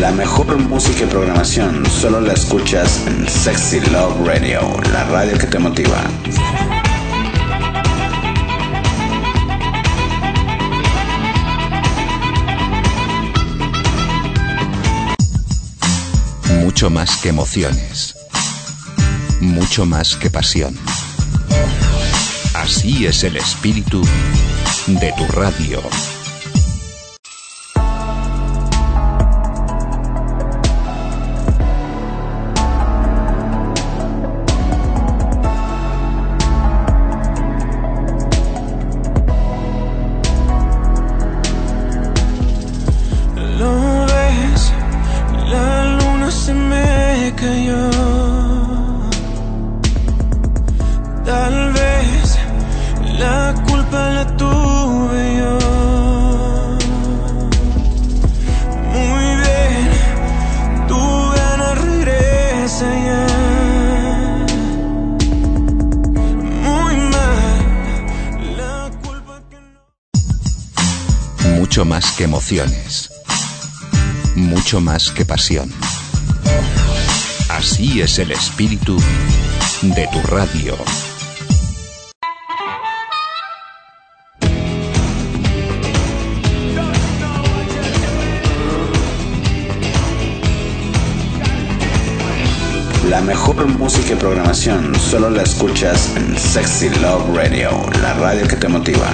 La mejor música y programación solo la escuchas en Sexy Love Radio, la radio que te motiva. Mucho más que emociones, mucho más que pasión. Así es el espíritu de tu radio. Mucho más que emociones, mucho más que pasión. Así es el espíritu de tu radio. La mejor música y programación solo la escuchas en Sexy Love Radio, la radio que te motiva.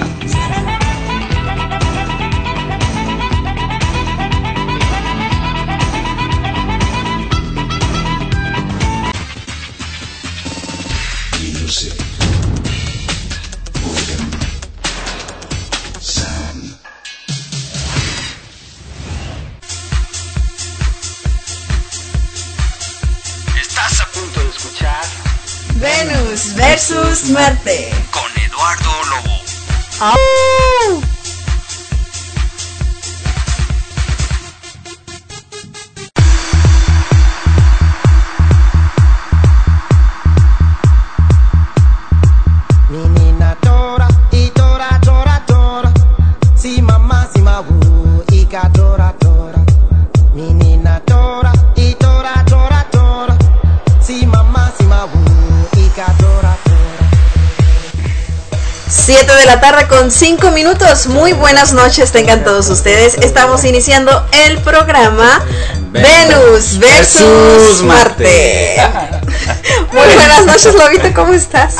Venus versus Marte con Eduardo Lobo. ¡Oh! Menina tora e tora tora tora, si mamá si mabu e tora tora. Menina tora e tora tora tora, si mamá si mabu. 7 de la tarde con 5 minutos. Muy buenas noches tengan todos ustedes. Estamos iniciando el programa Venus versus Marte. Muy buenas noches, Lobito, ¿cómo estás?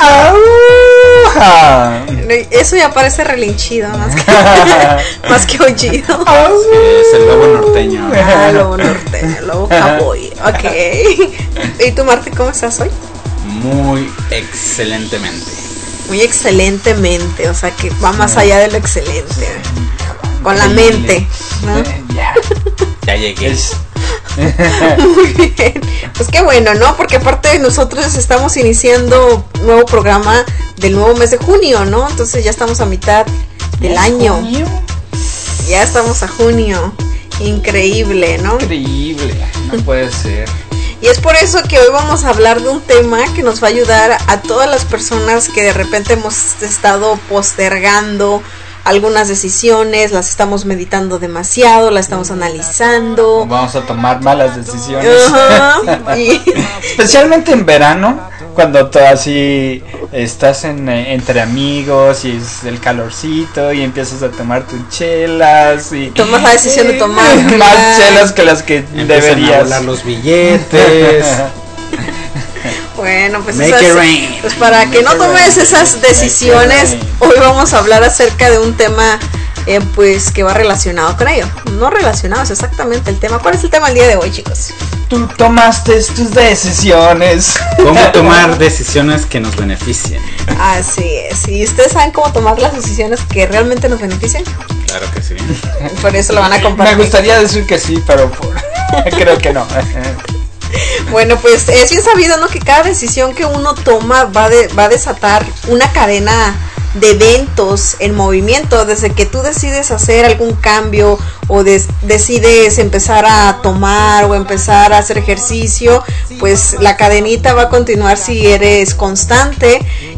Eso ya parece relinchido más que aullido. Es el lobo norteño. Lobo norteño, lobo cowboy. Ok. ¿Y tú, Marte, cómo estás hoy? Muy excelentemente. Muy excelentemente, o sea que va más allá de lo excelente. Con la mente, ¿no? Ya llegué. Muy bien. Pues qué bueno, ¿no? Porque aparte de nosotros estamos iniciando un nuevo programa del nuevo mes de junio, ¿no? Entonces ya estamos a mitad del año. ¿Junio? Ya estamos a junio. Increíble, ¿no? Increíble, no puede ser. Y es por eso que hoy vamos a hablar de un tema que nos va a ayudar a todas las personas que de repente hemos estado postergando algunas decisiones, las estamos meditando demasiado, las estamos analizando. Vamos a tomar malas decisiones. Y especialmente en verano, cuando tú así estás entre amigos y es el calorcito y empiezas a tomar tus chelas y tomas la decisión de tomar más chelas que las que deberías. A volar los billetes. Bueno, pues, pues para que no tomes esas decisiones, hoy vamos a hablar acerca de un tema pues que va relacionado con ello. No relacionado, es exactamente el tema. ¿Cuál es el tema del día de hoy, chicos? Tú tomaste tus decisiones. ¿Cómo tomar decisiones que nos beneficien? Así es. ¿Y ustedes saben cómo tomar las decisiones que realmente nos beneficien? Claro que sí. Por eso lo van a compartir. Me gustaría decir que sí, pero creo que no. Bueno, pues es bien sabido, ¿no? Que cada decisión que uno toma va a desatar una cadena de eventos en movimiento. Desde que tú decides hacer algún cambio o decides empezar a tomar o empezar a hacer ejercicio, pues la cadenita va a continuar si eres constante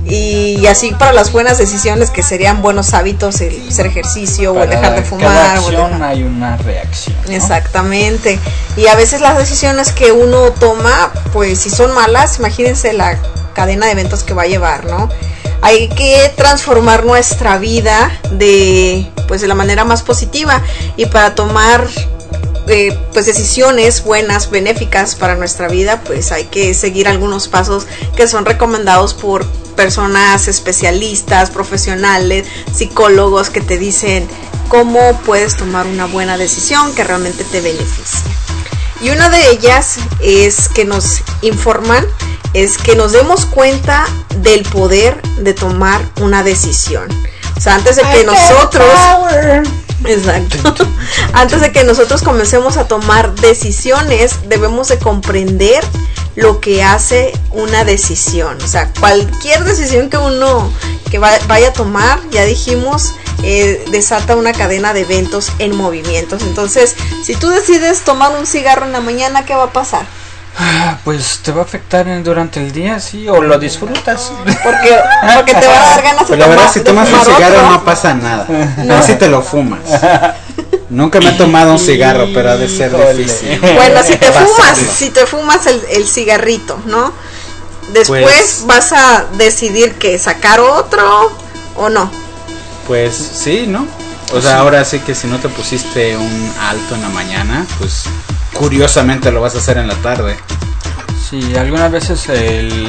Y así para las buenas decisiones, que serían buenos hábitos, el hacer ejercicio o el dejar de fumar. Cada acción hay una reacción, ¿no? Exactamente. Y a veces las decisiones que uno toma, pues si son malas, imagínense la cadena de eventos que va a llevar, ¿no? Hay que transformar nuestra vida de la manera más positiva, y para tomar pues decisiones buenas, benéficas para nuestra vida, pues hay que seguir algunos pasos que son recomendados por personas especialistas, profesionales, psicólogos, que te dicen cómo puedes tomar una buena decisión que realmente te beneficie. Y una de ellas es que nos informan, es que nos demos cuenta del poder de tomar una decisión. O sea, antes de que nosotros... Exacto. Antes de que nosotros comencemos a tomar decisiones, debemos de comprender lo que hace una decisión. O sea, cualquier decisión que uno vaya a tomar, ya dijimos, desata una cadena de eventos en movimientos. Entonces, si tú decides tomar un cigarro en la mañana, ¿qué va a pasar? Pues te va a afectar durante el día, sí, o lo disfrutas. Porque te va a dar ganas de Pero la verdad, si tomas un cigarro otro, no pasa nada. No, si te lo fumas. Nunca me he tomado un cigarro, pero ha de ser difícil. Bueno, si te fumas el cigarrito, ¿no? Después Pues- vas a decidir que sacar otro o no. Pues sí, ¿no? O sea, ahora sí que si no te pusiste un alto en la mañana, pues curiosamente lo vas a hacer en la tarde. Sí, algunas veces el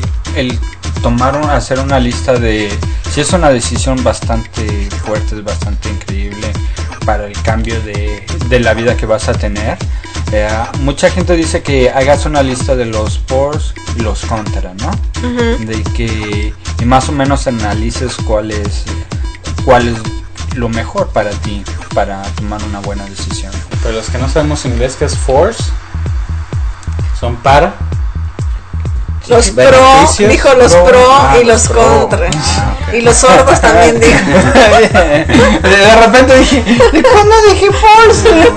hacer una lista de... Si es una decisión bastante fuerte, es bastante increíble para el cambio de la vida que vas a tener. Mucha gente dice que hagas una lista de los pros y los contras, ¿no? Uh-huh. De que y más o menos analices cuál es lo mejor para ti, para tomar una buena decisión. Pero los que no sabemos inglés, ¿qué es force? Son para Los pro, beneficios. dijo los pro y los pro. contra. Ok. Y los sordos también dijo. De repente dije, ¿de cuándo dije force?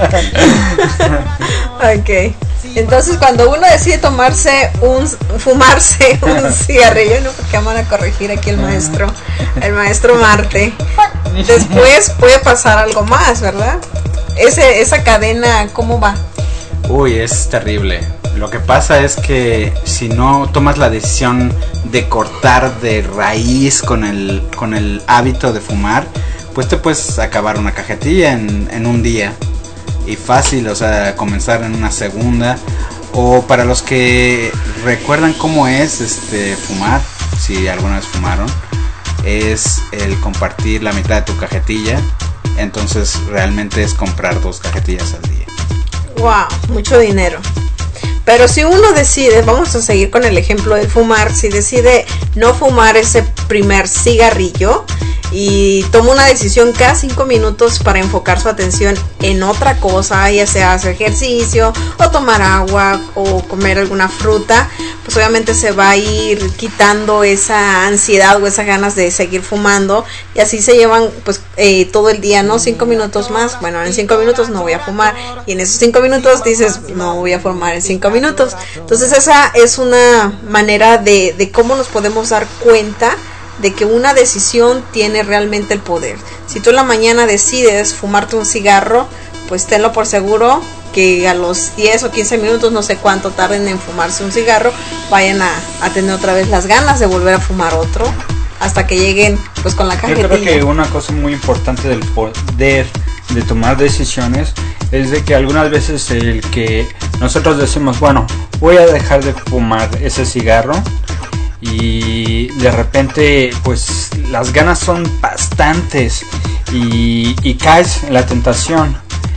Ok. Entonces, cuando uno decide fumarse un cigarrillo, no, porque van a corregir aquí el maestro Marte. Después puede pasar algo más, ¿verdad? Esa cadena, ¿cómo va? Uy, es terrible. Lo que pasa es que si no tomas la decisión de cortar de raíz con el hábito de fumar, pues te puedes acabar una cajetilla en un día. Y fácil, o sea, comenzar en una segunda. O para los que recuerdan cómo es fumar, si alguna vez fumaron, es el compartir la mitad de tu cajetilla. Entonces realmente es comprar 2 cajetillas al día. Wow, mucho dinero. Pero si uno decide, vamos a seguir con el ejemplo de fumar, si decide no fumar ese primer cigarrillo y toma una decisión cada 5 minutos para enfocar su atención en otra cosa, ya sea hacer ejercicio o tomar agua o comer alguna fruta, pues obviamente se va a ir quitando esa ansiedad o esas ganas de seguir fumando, y así se llevan pues todo el día, ¿no? 5 minutos más, bueno, en 5 minutos no voy a fumar, y en esos 5 minutos dices, no voy a fumar en 5 minutos. Entonces esa es una manera de cómo nos podemos dar cuenta de que una decisión tiene realmente el poder. Si tú en la mañana decides fumarte un cigarro, pues tenlo por seguro que a los 10 o 15 minutos, no sé cuánto tarden en fumarse un cigarro, vayan a tener otra vez las ganas de volver a fumar otro, hasta que lleguen pues con la cajetilla. Yo creo que una cosa muy importante del poder de tomar decisiones es de que algunas veces el que nosotros decimos, bueno, voy a dejar de fumar ese cigarro, y de repente pues las ganas son bastantes y caes en la tentación.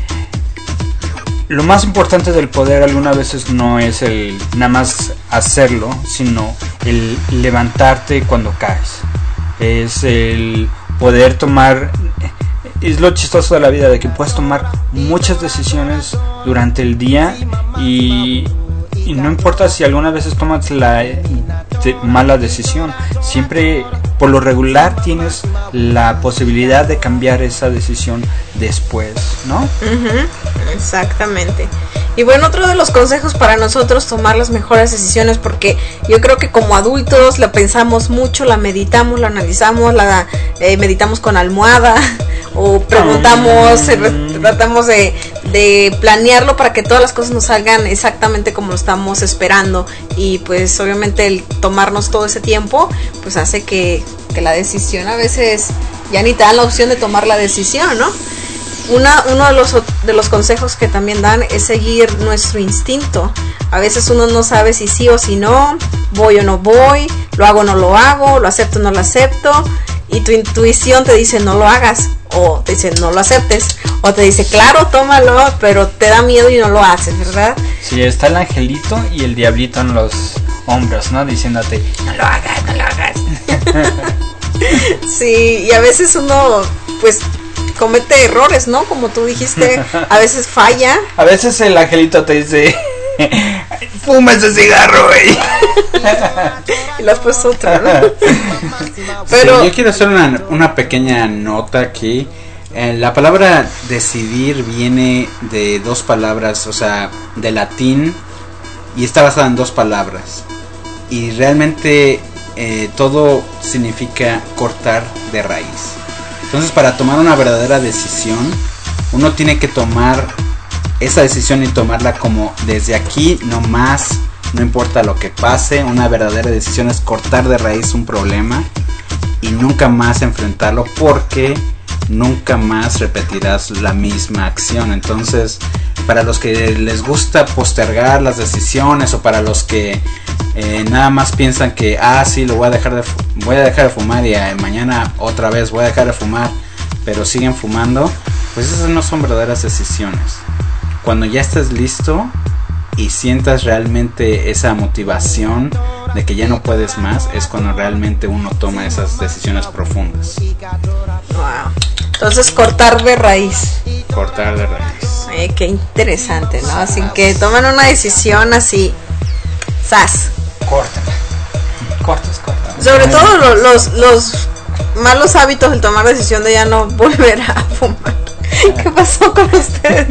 Lo más importante del poder algunas veces no es el nada más hacerlo, sino el levantarte cuando caes. Es el poder tomar, es lo chistoso de la vida, de que puedes tomar muchas decisiones durante el día y no importa si algunas veces tomas la mala decisión, siempre por lo regular tienes la posibilidad de cambiar esa decisión después, ¿no? Uh-huh, exactamente. Y bueno, otro de los consejos para nosotros tomar las mejores decisiones, porque yo creo que como adultos la pensamos mucho, la meditamos, la analizamos, la meditamos con almohada o preguntamos, tratamos de planearlo para que todas las cosas nos salgan exactamente como lo estamos esperando, y pues obviamente el tomarnos todo ese tiempo pues hace que la decisión a veces ya ni te dan la opción de tomar la decisión, ¿no? Uno de los consejos que también dan es seguir nuestro instinto. A veces uno no sabe si sí o si no, voy o no voy, lo hago o no lo hago, lo acepto o no lo acepto, y tu intuición te dice no lo hagas, o te dice no lo aceptes, o te dice claro, tómalo, pero te da miedo y no lo haces, ¿verdad? Sí, está el angelito y el diablito en los hombros, ¿no? Diciéndote no lo hagas, no lo hagas. Sí, y a veces uno pues comete errores, ¿no? Como tú dijiste, a veces falla. A veces el angelito te dice fuma ese cigarro, güey. Y lo has puesto otro, ¿no? Pero sí, yo quiero hacer una pequeña nota aquí. La palabra decidir viene de dos palabras, o sea, de latín, y está basada en dos palabras. Y realmente todo significa cortar de raíz. Entonces, para tomar una verdadera decisión, uno tiene que tomar esa decisión y tomarla como desde aquí, no más, no importa lo que pase. Una verdadera decisión es cortar de raíz un problema y nunca más enfrentarlo, porque nunca más repetirás la misma acción. Entonces, para los que les gusta postergar las decisiones, o para los que nada más piensan que sí, voy a dejar de fumar y mañana otra vez voy a dejar de fumar, pero siguen fumando, pues esas no son verdaderas decisiones. Cuando ya estés listo y sientas realmente esa motivación de que ya no puedes más, es cuando realmente uno toma esas decisiones profundas. wow. Entonces cortar de raíz. Cortar de raíz. Qué interesante, ¿no? Así que toman una decisión así, ¡zas! Corta. Sobre todo los malos hábitos, el tomar decisión de ya no volver a fumar. ¿Qué pasó con usted?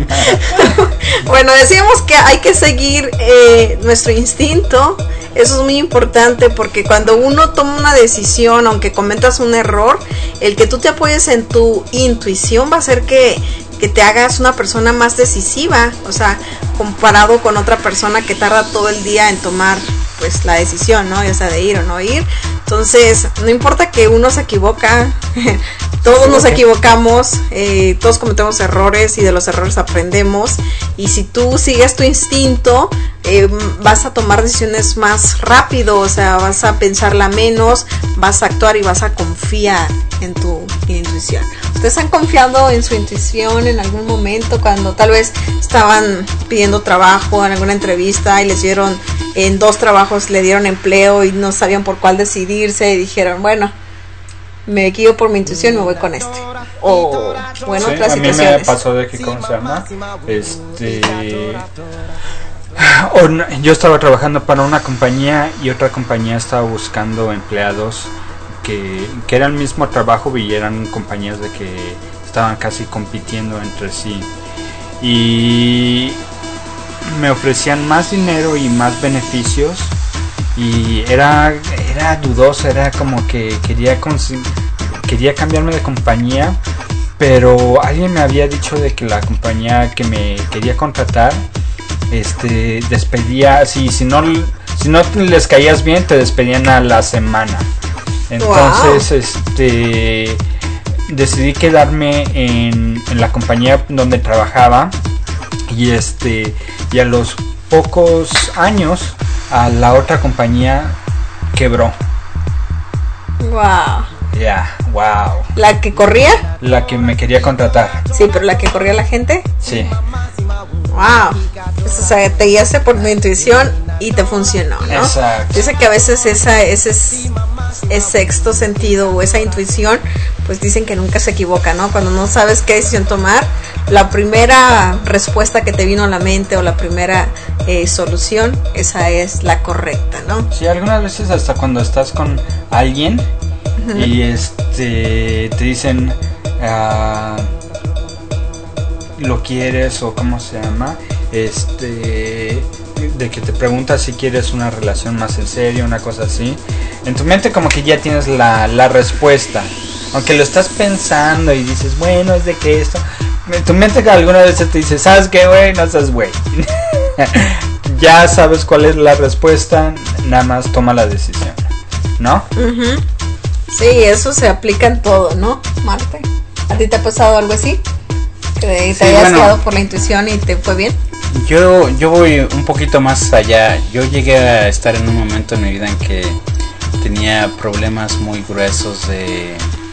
Bueno, decíamos que hay que seguir nuestro instinto. Eso es muy importante, porque cuando uno toma una decisión, aunque cometas un error, el que tú te apoyes en tu intuición va a hacer que te hagas una persona más decisiva, o sea, comparado con otra persona que tarda todo el día en tomar pues la decisión, ¿no? Ya sea de ir o no ir. Entonces, no importa que uno se equivoca, todos nos equivocamos, todos cometemos errores y de los errores aprendemos, y si tú sigues tu instinto, vas a tomar decisiones más rápido, o sea, vas a pensarla menos, vas a actuar y vas a confiar en tu intuición. ¿Ustedes han confiado en su intuición en algún momento, cuando tal vez estaban pidiendo trabajo en alguna entrevista y les dieron en 2 trabajos, le dieron empleo y no sabían por cuál decidirse y dijeron, bueno, me guío por mi intuición y me voy con este? O bueno, sí, otras a mí situaciones. me pasó de que, ¿cómo se llama? Yo estaba trabajando para una compañía y otra compañía estaba buscando empleados que era el mismo trabajo, y eran compañías de que estaban casi compitiendo entre sí, y me ofrecían más dinero y más beneficios, y era dudoso, era como que quería cambiarme de compañía, pero alguien me había dicho de que la compañía que me quería contratar despedía, si no les caías bien, te despedían a la semana. Entonces, wow, decidí quedarme en la compañía donde trabajaba, y a los pocos años a la otra compañía quebró. Wow. Wow. ¿La que corría? La que me quería contratar. Sí, pero la que corría la gente. Sí. Wow. Pues, o sea, te guiaste por tu intuición y te funcionó, ¿no? Exacto. Dice que a veces ese sexto sentido o esa intuición, pues dicen que nunca se equivoca, ¿no? Cuando no sabes qué decisión tomar, la primera respuesta que te vino a la mente o la primera solución, esa es la correcta, ¿no? Sí, algunas veces hasta cuando estás con alguien, uh-huh, y te dicen lo quieres o cómo se llama, de que te preguntas si quieres una relación más en serio, una cosa así, en tu mente como que ya tienes la respuesta, aunque lo estás pensando y dices, bueno, es de que esto, en tu mente que alguna vez te dice, ¿sabes qué, güey? No seas güey. Ya sabes cuál es la respuesta, nada más toma la decisión, ¿no? Uh-huh. Sí, eso se aplica en todo, ¿no, Marte? ¿A ti te ha pasado algo así? ¿Que te hayas guiado por la intuición y te fue bien? Yo voy un poquito más allá. Yo llegué a estar en un momento en mi vida en que tenía problemas muy gruesos de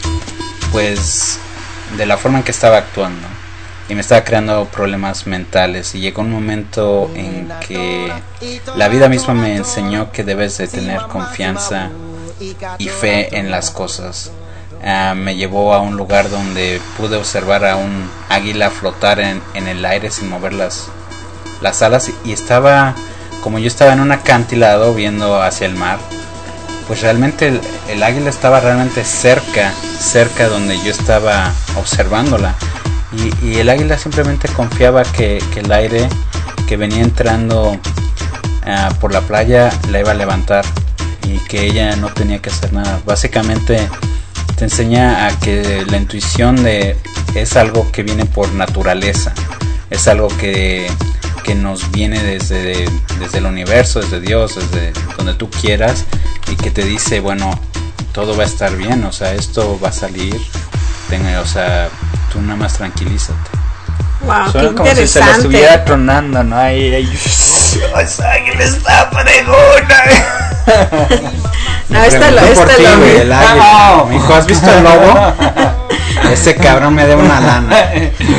la forma en que estaba actuando, y me estaba creando problemas mentales, y llegó un momento en que la vida misma me enseñó que debes de tener confianza y fe en las cosas. Me llevó a un lugar donde pude observar a un águila flotar en el aire sin mover las alas, y como yo estaba en un acantilado viendo hacia el mar, pues realmente el águila estaba realmente cerca donde yo estaba observándola, y el águila simplemente confiaba que el aire que venía entrando por la playa la iba a levantar, y que ella no tenía que hacer nada. Básicamente te enseña a que la intuición es algo que viene por naturaleza, es algo que nos viene desde el universo, desde Dios, desde donde tú quieras, y que te dice, bueno, todo va a estar bien, o sea, esto va a salir, o sea, tú nada más tranquilízate. Wow, suena qué como si se le estuviera tronando, ¿no? Ahí esa águila está fregona. No, este lo mi hijo, ¿has visto el lobo? Ese cabrón me debe una lana.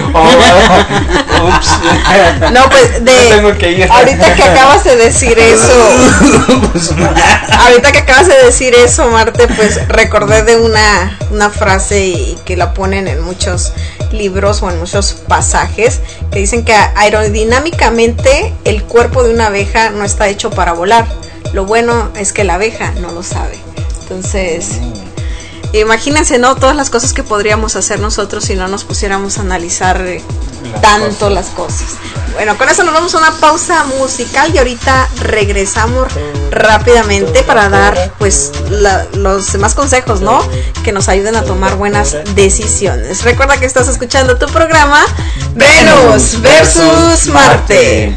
No, pues tengo que ir. Ahorita que acabas de decir eso, Marte, pues recordé de una frase y que la ponen en muchos libros o en muchos pasajes, que dicen que aerodinámicamente el cuerpo de una abeja no está hecho para volar. Lo bueno es que la abeja no lo sabe. Entonces, imagínense, ¿no? Todas las cosas que podríamos hacer nosotros si no nos pusiéramos a analizar tanto las cosas. Bueno, con eso nos vamos a una pausa musical y ahorita regresamos rápidamente para dar pues los demás consejos, ¿no? Que nos ayuden a tomar buenas decisiones. Recuerda que estás escuchando tu programa Venus versus Marte.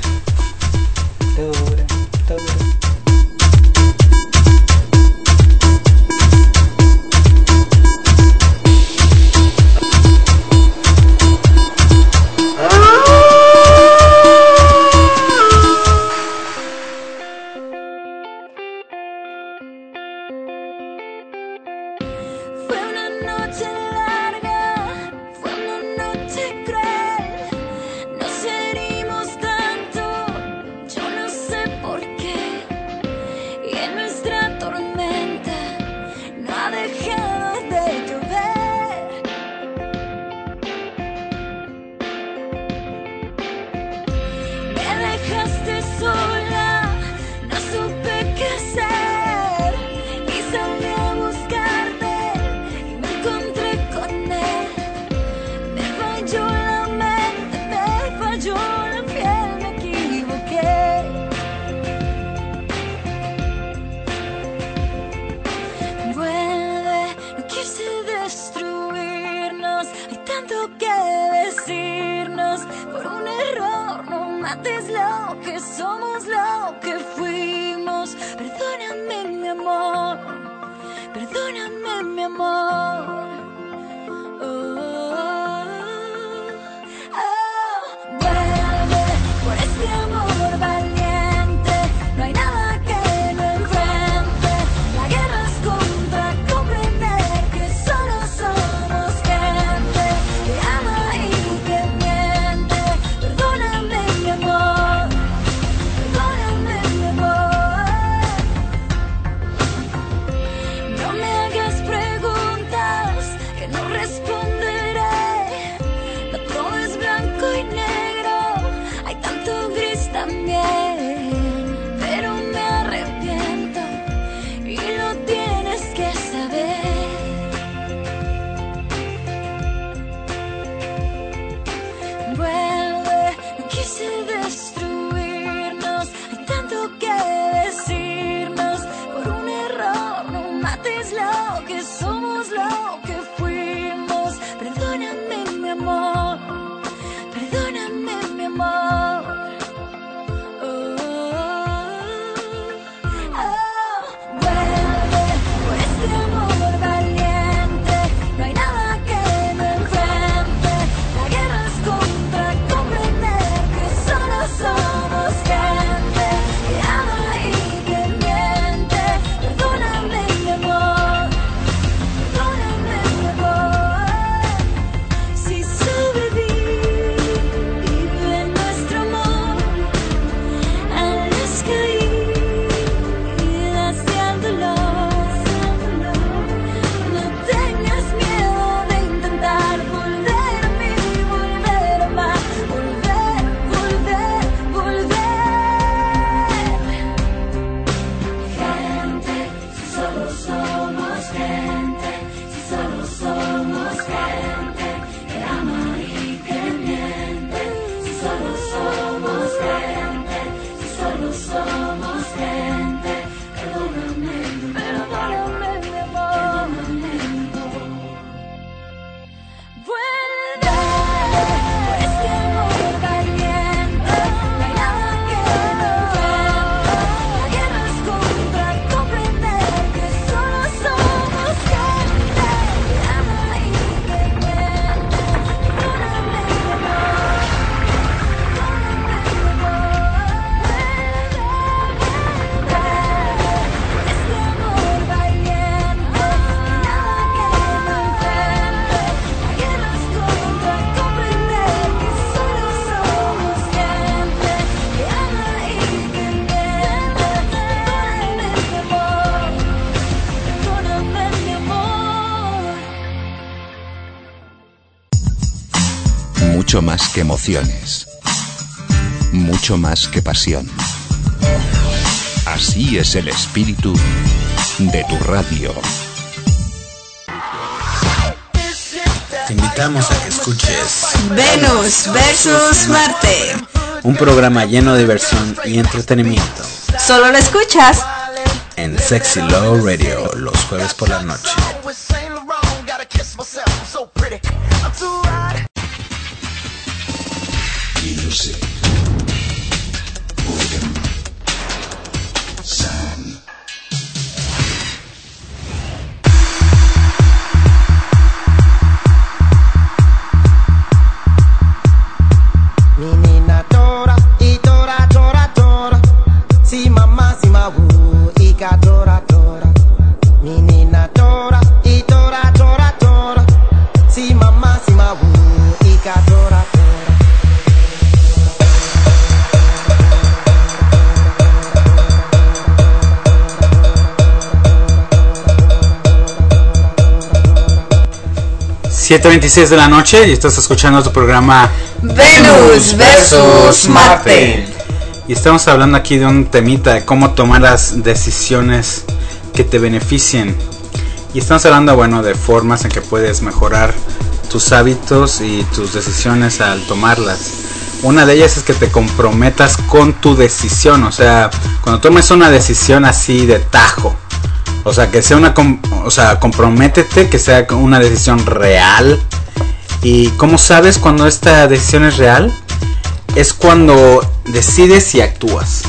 Perdóname mi amor, perdóname. Mucho más que emociones, mucho más que pasión. Así es el espíritu de tu radio. Te invitamos a que escuches Venus versus Marte. Un programa lleno de diversión y entretenimiento Solo lo escuchas en Sexy Love Radio los jueves por la noche. Music, organ, sound. Menina tora e tora tora tora. Si mamá si mabu e ka tora tora. Menina tora e tora tora tora. Si mamá si mabu e ka tora tora. ...7:26 de la noche y estás escuchando tu programa Venus versus Marte. Y estamos hablando aquí de un temita de cómo tomar las decisiones que te beneficien. Y estamos hablando, bueno, de formas en que puedes mejorar tus hábitos y tus decisiones al tomarlas. Una de ellas es que te comprometas con tu decisión, o sea, cuando tomes una decisión así de tajo. O sea, que sea comprométete, que sea una decisión real. ¿Y cómo sabes cuando esta decisión es real? Es cuando decides y actúas.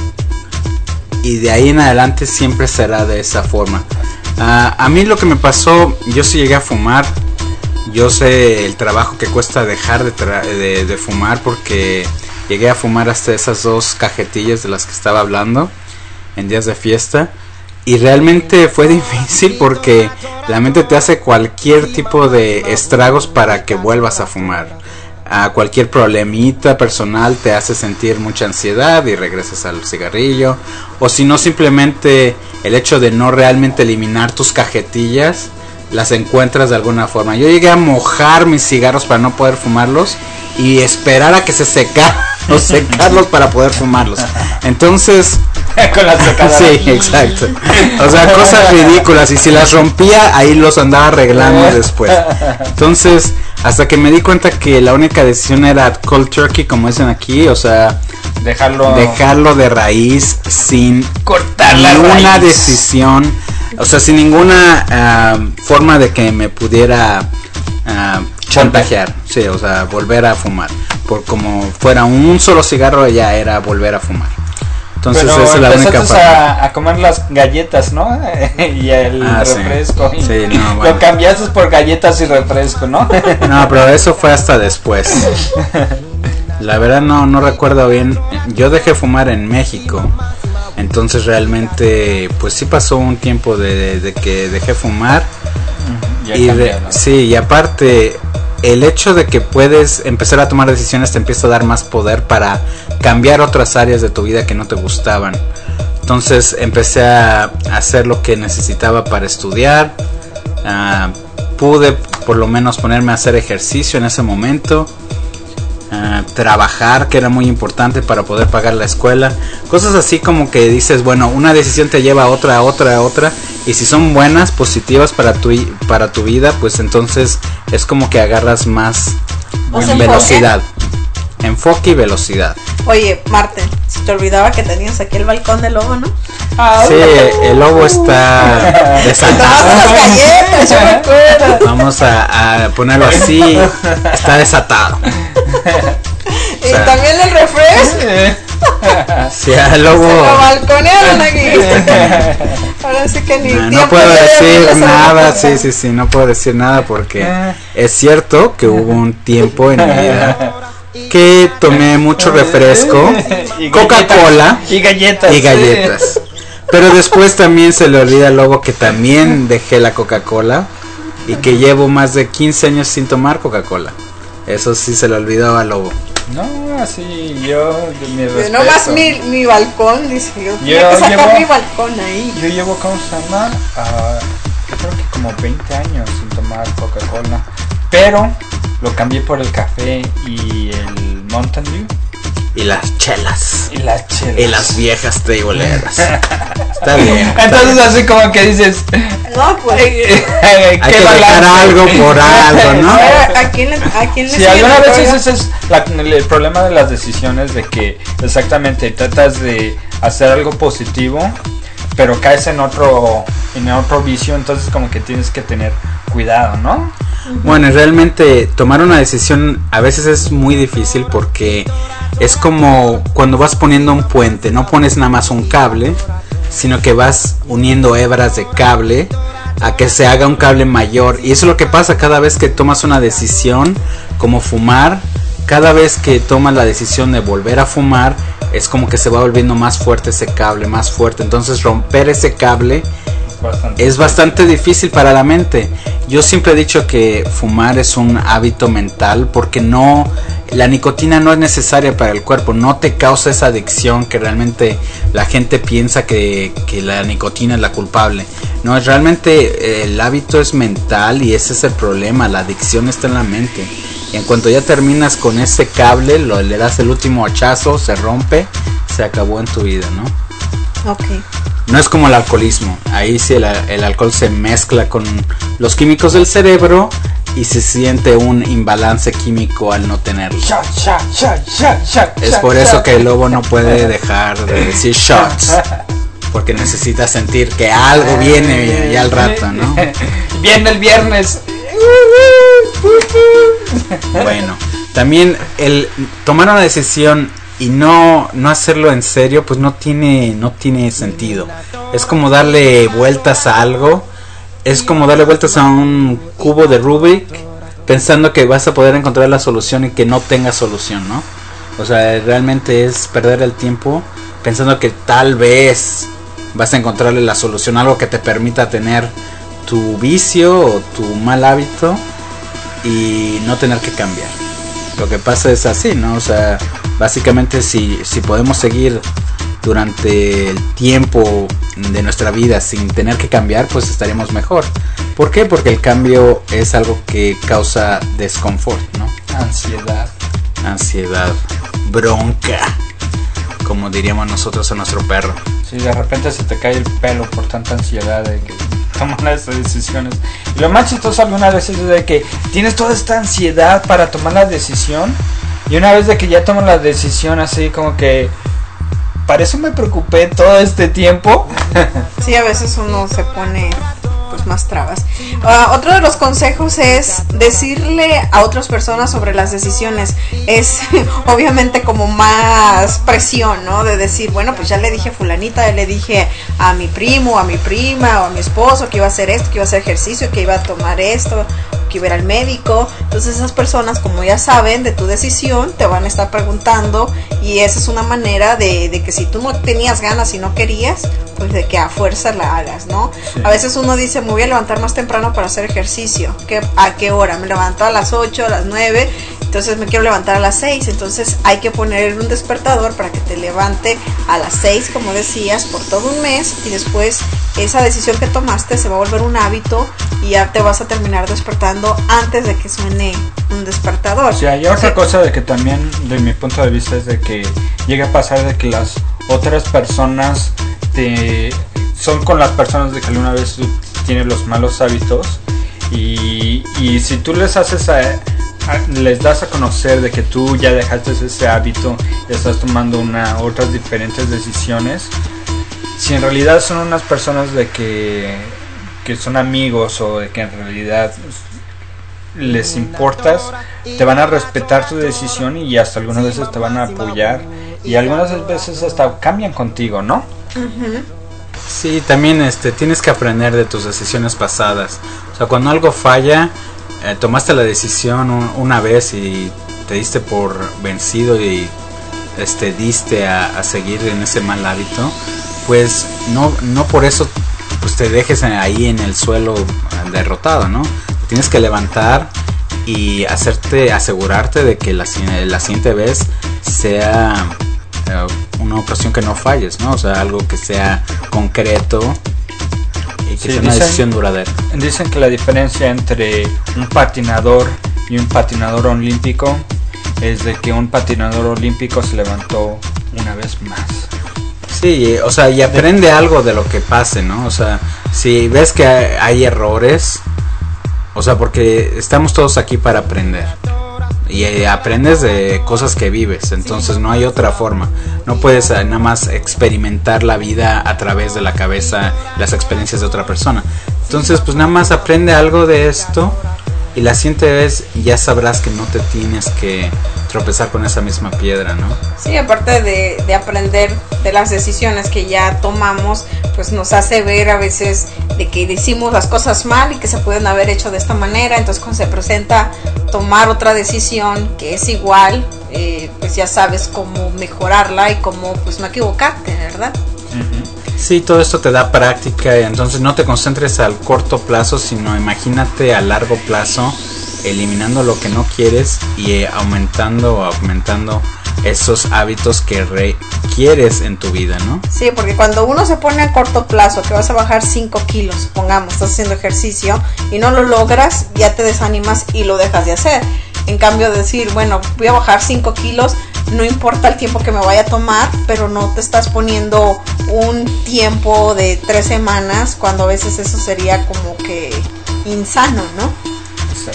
Y de ahí en adelante siempre será de esa forma. A mí lo que me pasó, yo sí llegué a fumar. Yo sé el trabajo que cuesta dejar de fumar, porque llegué a fumar hasta esas 2 cajetillas de las que estaba hablando en días de fiesta. Y realmente fue difícil porque la mente te hace cualquier tipo de estragos para que vuelvas a fumar. A cualquier problemita personal te hace sentir mucha ansiedad y regresas al cigarrillo. O si no, simplemente el hecho de no realmente eliminar tus cajetillas, las encuentras de alguna forma. Yo llegué a mojar mis cigarros para no poder fumarlos y esperar a que se secaran o secarlos para poder fumarlos. Entonces... Con la secadora. Sí, exacto. O sea, cosas ridículas. Y si las rompía, ahí los andaba arreglando después. Entonces, hasta que me di cuenta que la única decisión era cold turkey, como dicen aquí. O sea, dejarlo de raíz, sin cortar la ninguna raíz. decisión. O sea, sin ninguna forma de que me pudiera chantajear. Sí, o sea, volver a fumar. Por como fuera un solo cigarro, ya era volver a fumar. Entonces pero esa es la única forma. A comer las galletas, ¿no? Y el refresco. Sí. Sí, no, bueno. Lo cambiaste por galletas y refresco, ¿no? No, pero eso fue hasta después. La verdad no recuerdo bien. Yo dejé fumar en México. Entonces realmente pues sí pasó un tiempo de que dejé fumar. Sí, y aparte el hecho de que puedes empezar a tomar decisiones te empieza a dar más poder para cambiar otras áreas de tu vida que no te gustaban. Entonces empecé a hacer lo que necesitaba para estudiar. Pude por lo menos ponerme a hacer ejercicio en ese momento. Trabajar, que era muy importante para poder pagar la escuela. Cosas así como que dices, bueno, una decisión te lleva a otra. Y si son buenas, positivas para tu vida, pues entonces es como que agarras más velocidad. enfoque y velocidad. Oye, Marten, se te olvidaba que tenías aquí el balcón del lobo, ¿no? Sí, el lobo está desatado. Las galletas, yo me acuerdo. Vamos a ponerlo así, está desatado. Y también el refresco. Sí, el lobo. Se lo balconearon aquí. Ahora sí que ni No puedo decir nada, sí, no puedo decir nada porque es cierto que hubo un tiempo en mi vida que tomé mucho refresco, Coca-Cola y galletas. Pero después también se le olvida al lobo que también dejé la Coca-Cola y que llevo más de 15 años sin tomar Coca-Cola. Eso sí se le olvidó al lobo. No, así yo de mi respeto. No más mi balcón, dice yo. Tenía que sacar mi balcón ahí. Yo llevo, ¿cómo se llama? Yo creo que como 20 años sin tomar Coca-Cola. Pero lo cambié por el café y el Mountain Dew. Y las chelas. Y las viejas teiboleras. Está bien. Entonces así como que dices, no, pues hay que dejar algo por algo, ¿no? ¿A quién le sí, alguna vez ese es el problema de las decisiones, de que exactamente tratas de hacer algo positivo, pero caes en otro vicio, entonces como que tienes que tener cuidado, ¿no? Bueno, realmente tomar una decisión a veces es muy difícil porque es como cuando vas poniendo un puente, no pones nada más un cable, sino que vas uniendo hebras de cable a que se haga un cable mayor. Y eso es lo que pasa cada vez que tomas una decisión, como fumar. Cada vez que tomas la decisión de volver a fumar, es como que se va volviendo más fuerte ese cable, más fuerte. Entonces romper ese cable es bastante difícil para la mente. Yo siempre he dicho que fumar es un hábito mental porque la nicotina no es necesaria para el cuerpo, no te causa esa adicción que realmente la gente piensa que la nicotina es la culpable. No, realmente el hábito es mental y ese es el problema, la adicción está en la mente. Y en cuanto ya terminas con ese cable, le das el último hachazo, se rompe, se acabó en tu vida, ¿no? Ok. No es como el alcoholismo, ahí sí el alcohol se mezcla con los químicos del cerebro y se siente un imbalance químico al no tenerlo. Es por eso que el lobo no puede dejar de decir shots, porque necesita sentir que algo viene ya al rato, ¿no? Viene el viernes. Bueno, también el tomar una decisión y no hacerlo en serio, pues no tiene sentido. Es como darle vueltas a algo, es como darle vueltas a un cubo de Rubik pensando que vas a poder encontrar la solución y que no tenga solución, ¿no? O sea, realmente es perder el tiempo pensando que tal vez vas a encontrarle la solución, algo que te permita tener tu vicio o tu mal hábito y no tener que cambiar. Lo que pasa es así, ¿no? O sea, básicamente si podemos seguir durante el tiempo de nuestra vida sin tener que cambiar, pues estaríamos mejor. ¿Por qué? Porque el cambio es algo que causa desconfort, ¿no? Ansiedad, bronca, como diríamos nosotros a nuestro perro. Sí, de repente se te cae el pelo por tanta ansiedad de que toman estas decisiones. Y lo más chistoso algunas veces es de que tienes toda esta ansiedad para tomar la decisión y una vez de que ya tomas la decisión así como que para eso me preocupé todo este tiempo. Sí, a veces uno se pone pues más trabas. Otro de los consejos es decirle a otras personas sobre las decisiones. Es obviamente como más presión, ¿no? De decir, bueno, pues ya le dije a fulanita, ya le dije a mi primo, a mi prima o a mi esposo que iba a hacer esto, que iba a hacer ejercicio, que iba a tomar esto, que iba a ir al médico. Entonces esas personas, como ya saben de tu decisión, te van a estar preguntando y esa es una manera de que si tú no tenías ganas y no querías, pues de que a fuerza la hagas, ¿no? Sí. A veces uno dice, me voy a levantar más temprano para hacer ejercicio. ¿A qué hora? Me levanto a las 8, a las 9, entonces me quiero levantar a las 6, entonces hay que poner un despertador para que te levante a las 6, como decías, por todo un mes y después esa decisión que tomaste se va a volver un hábito y ya te vas a terminar despertando antes de que suene un despertador. Sí, hay otra cosa de que también, de mi punto de vista, es de que llega a pasar de que las otras personas son con las personas de que alguna vez tienes los malos hábitos y si tú les haces les das a conocer de que tú ya dejaste ese hábito y estás tomando otras diferentes decisiones, si en realidad son unas personas de que son amigos o de que en realidad les importas, te van a respetar tu decisión y hasta algunas veces te van a apoyar y algunas veces hasta cambian contigo, ¿no? Uh-huh. Sí, también tienes que aprender de tus decisiones pasadas. O sea, cuando algo falla, tomaste la decisión una vez y te diste por vencido y diste a seguir en ese mal hábito, pues no por eso pues te dejes ahí en el suelo derrotado, ¿no? Tienes que levantar y asegurarte de que la siguiente vez sea una ocasión que no falles, ¿no? O sea, algo que sea concreto y que sea una decisión duradera. Dicen que la diferencia entre un patinador y un patinador olímpico es de que un patinador olímpico se levantó una vez más. Sí, o sea, y aprende algo de lo que pase, ¿no? O sea, si ves que hay errores, o sea, porque estamos todos aquí para aprender. Y aprendes de cosas que vives, entonces no hay otra forma. No puedes nada más experimentar la vida a través de la cabeza, las experiencias de otra persona. Entonces, pues nada más aprende algo de esto y la siguiente vez ya sabrás que no te tienes que tropezar con esa misma piedra, ¿no? Sí, aparte de aprender de las decisiones que ya tomamos, pues nos hace ver a veces de que hicimos las cosas mal y que se pueden haber hecho de esta manera. Entonces cuando se presenta tomar otra decisión que es igual, pues ya sabes cómo mejorarla y cómo pues no equivocarte, ¿verdad? Sí, todo esto te da práctica y entonces no te concentres al corto plazo, sino imagínate a largo plazo, eliminando lo que no quieres y aumentando esos hábitos que requieres en tu vida, ¿no? Sí, porque cuando uno se pone a corto plazo que vas a bajar 5 kilos, supongamos, estás haciendo ejercicio y no lo logras, ya te desanimas y lo dejas de hacer. En cambio, decir, bueno, voy a bajar 5 kilos, no importa el tiempo que me vaya a tomar, pero no te estás poniendo un tiempo de 3 semanas, cuando a veces eso sería como que insano, ¿no? Exacto.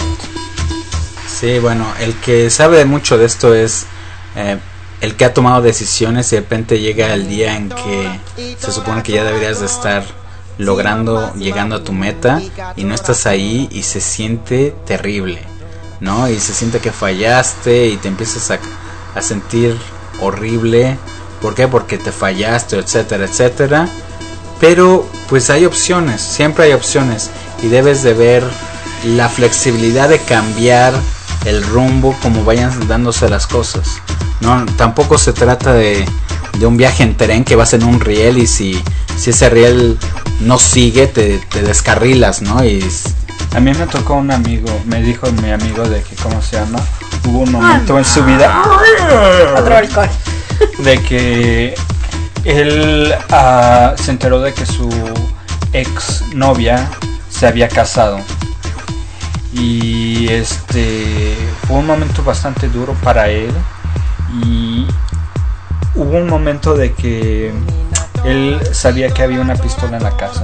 Sí, bueno, el que sabe mucho de esto es el que ha tomado decisiones y de repente llega el día en que se supone que ya deberías de estar llegando a tu meta y no estás ahí y se siente terrible, ¿no? Y se siente que fallaste y te empiezas a sentir horrible. ¿Por qué? Porque te fallaste, etcétera, etcétera. Pero pues hay opciones, siempre hay opciones y debes de ver la flexibilidad de cambiar el rumbo como vayan dándose las cosas. No, tampoco se trata de un viaje en tren que vas en un riel y si ese riel no sigue te descarrilas, ¿no? Y a mí me tocó un amigo, me dijo mi amigo de que, ¿cómo se llama? Hubo un momento en su vida otro alcohol de que él se enteró de que su ex novia se había casado y fue un momento bastante duro para él y hubo un momento de que él sabía que había una pistola en la casa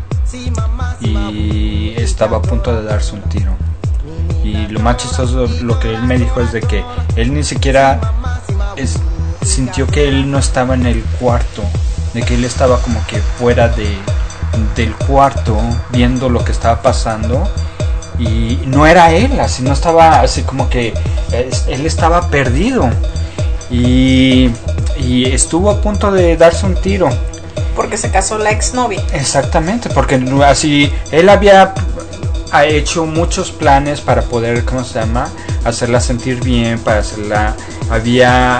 y estaba a punto de darse un tiro. Y lo más chistoso, lo que él me dijo es de que él ni siquiera sintió que él no estaba en el cuarto, de que él estaba como que fuera del cuarto viendo lo que estaba pasando y no era él, así no estaba, así como que él estaba perdido y estuvo a punto de darse un tiro. Porque se casó la exnovia. Exactamente, porque así él había hecho muchos planes para poder, ¿cómo se llama? Hacerla sentir bien, para hacerla, había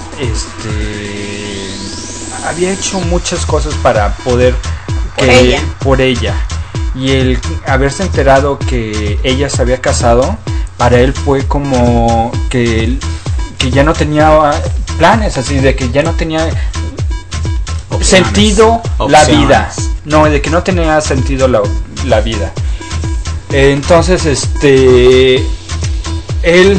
hecho muchas cosas para poder por ella. Y el haberse enterado que ella se había casado, para él fue como que ya no tenía planes, así de que ya no tenía sentido la vida, no, de que no tenía sentido la vida. Entonces él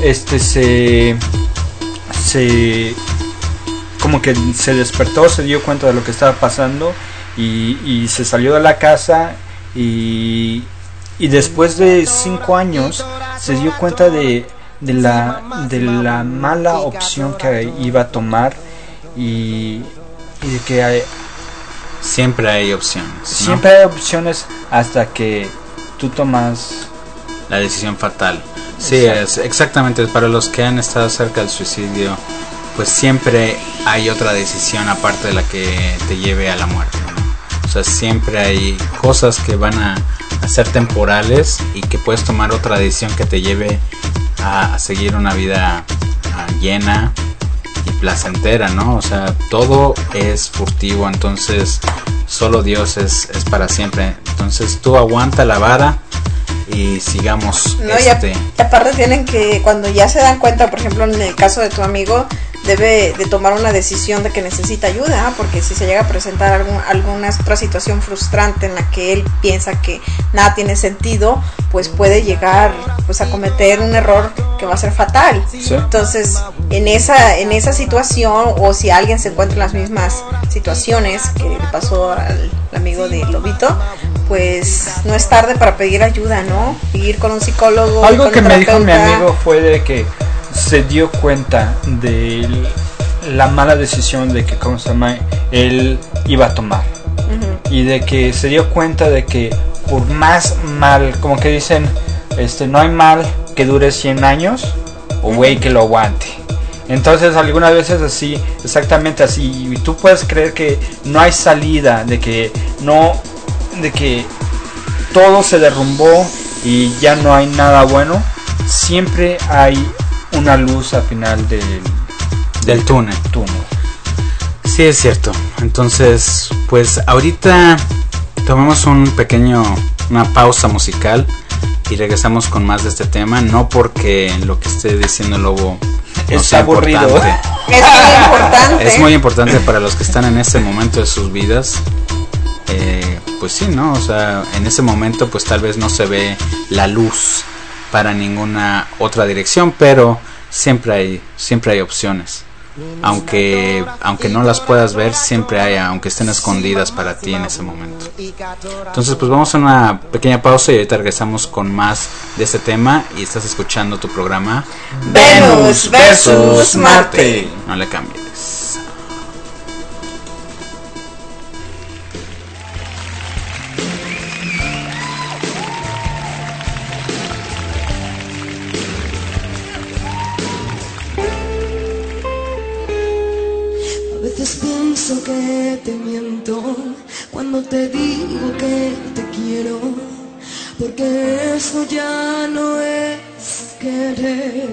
se como que se despertó, se dio cuenta de lo que estaba pasando y se salió de la casa y y después de 5 años se dio cuenta de la mala opción que iba a tomar y de que siempre hay opciones, ¿no? Siempre hay opciones hasta que tú tomas la decisión fatal. Sí, es exactamente. Para los que han estado cerca del suicidio, pues siempre hay otra decisión aparte de la que te lleve a la muerte, ¿no? O sea, siempre hay cosas que van a ser temporales y que puedes tomar otra decisión que te lleve a seguir una vida llena y placentera, ¿no? O sea, todo es furtivo, entonces solo Dios es para siempre. Entonces tú aguanta la vara y sigamos. No, y aparte tienen que, cuando ya se dan cuenta, por ejemplo en el caso de tu amigo, debe de tomar una decisión de que necesita ayuda, porque si se llega a presentar alguna otra situación frustrante en la que él piensa que nada tiene sentido, pues puede llegar pues a cometer un error que va a ser fatal. Sí. Entonces en esa situación, o si alguien se encuentra en las mismas situaciones que le pasó al amigo de Lobito, pues no es tarde para pedir ayuda, ¿no? Ir con un psicólogo. Algo que me dijo mi amigo fue de que se dio cuenta de la mala decisión de que, ¿cómo se llama?, él iba a tomar. Uh-huh. Y de que se dio cuenta de que por más mal, como que dicen, no hay mal que dure 100 años o güey que lo aguante. Entonces algunas veces así, exactamente así, y tú puedes creer que no hay salida, de que todo se derrumbó y ya no hay nada bueno. Siempre hay una luz al final del túnel. Sí, es cierto. Entonces, pues ahorita tomamos una pausa musical y regresamos con más de este tema. No porque lo que esté diciendo el Lobo no sea aburrido. Es muy importante. Es muy importante para los que están en ese momento de sus vidas. Pues sí, ¿no? O sea, en ese momento pues tal vez no se ve la luz para ninguna otra dirección, pero siempre hay opciones. Aunque no las puedas ver, siempre hay, aunque estén escondidas para ti en ese momento. Entonces pues vamos a una pequeña pausa y ahorita regresamos con más de este tema. Y estás escuchando tu programa Venus versus Marte. No le cambies. Pienso que te miento cuando te digo que te quiero, porque eso ya no es querer.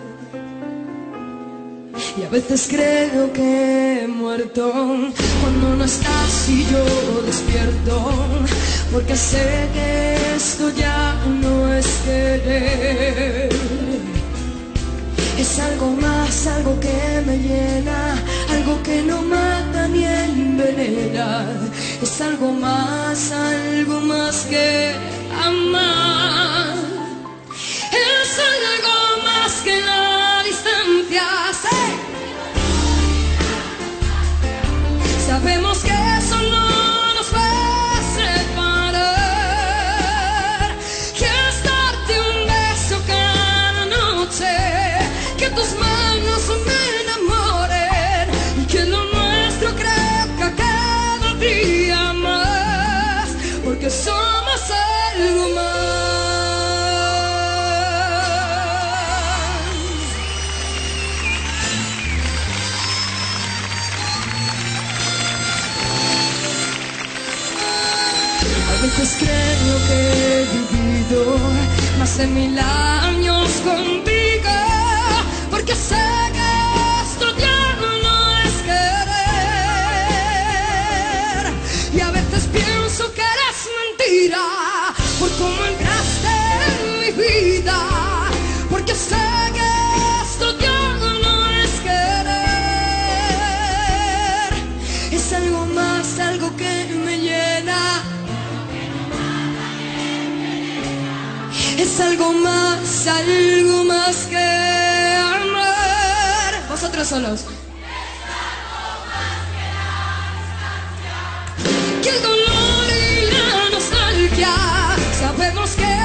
Y a veces creo que he muerto cuando no estás y yo despierto, porque sé que esto ya no es querer. Es algo más, algo que me llena, algo que no mata ni envenena. Es algo más que amar. Es algo más que la distancia. ¿Sí? Sabemos que eso no nos va a separar. Quieres darte un beso cada noche, que tus manos me enamoren y que lo nuestro crezca cada día más, porque somos algo más. A veces creo que he vivido más de 1000 años contigo, porque sé que esto ya no es querer. Y a veces pienso que eres mentira por cómo entraste en mi vida, porque sé que esto ya no es querer. Es algo más, algo que me llena. Es algo más que amar. Vosotros solos. Es algo más que la distancia, que el dolor y la nostalgia. Sabemos que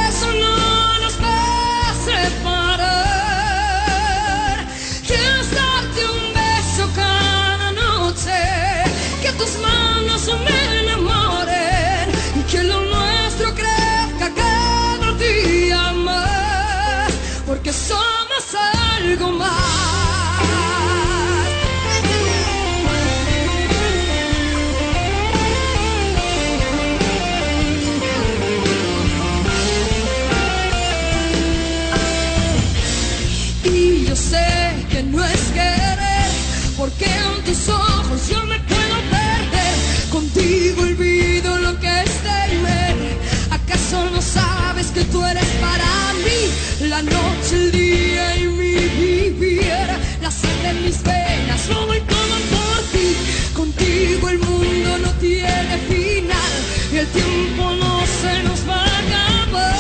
contigo olvido lo que es temer. ¿Acaso no sabes que tú eres para mí la noche, el día y mi vivir? La sangre en mis venas, robo y todo por ti. Contigo el mundo no tiene final y el tiempo no se nos va a acabar.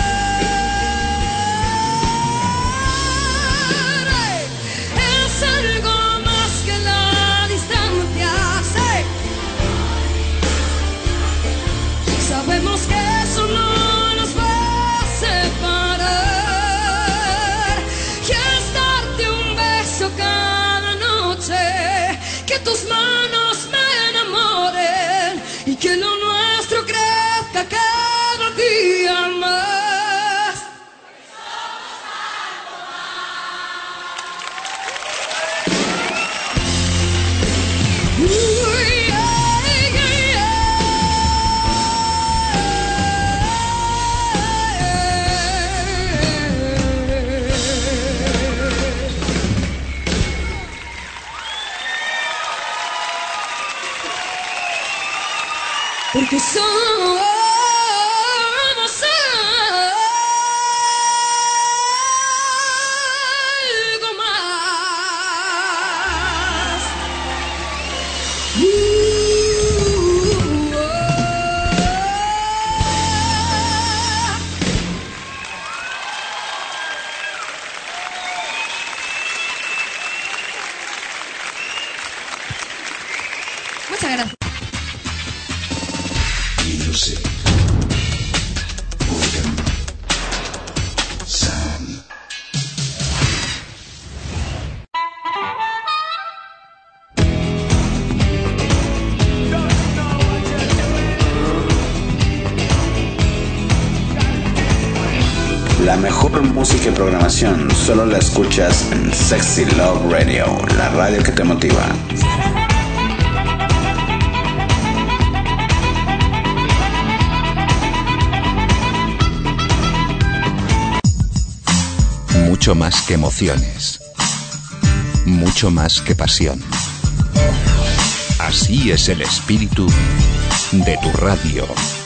Es algo más que la distancia, sí. Sabemos que eso no nos va a separar. Y es darte un beso cada noche, que tus manos me enamoren y que lo nuestro crezca cada día más. Porque somos algo más. Muchas gracias. Music. Organ. Sound. La mejor música y programación solo la escuchas en Sexy Love Radio, la radio que te motiva. Mucho más que emociones. Mucho más que pasión. Así es el espíritu de tu radio.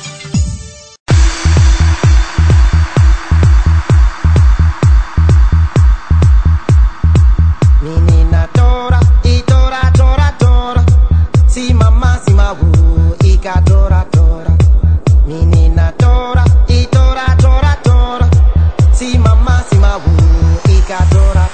Menina tora e tora tora tora, si mamá si mabu e tora tora. Menina tora e tora tora tora, si mamá si mabu e tora tora.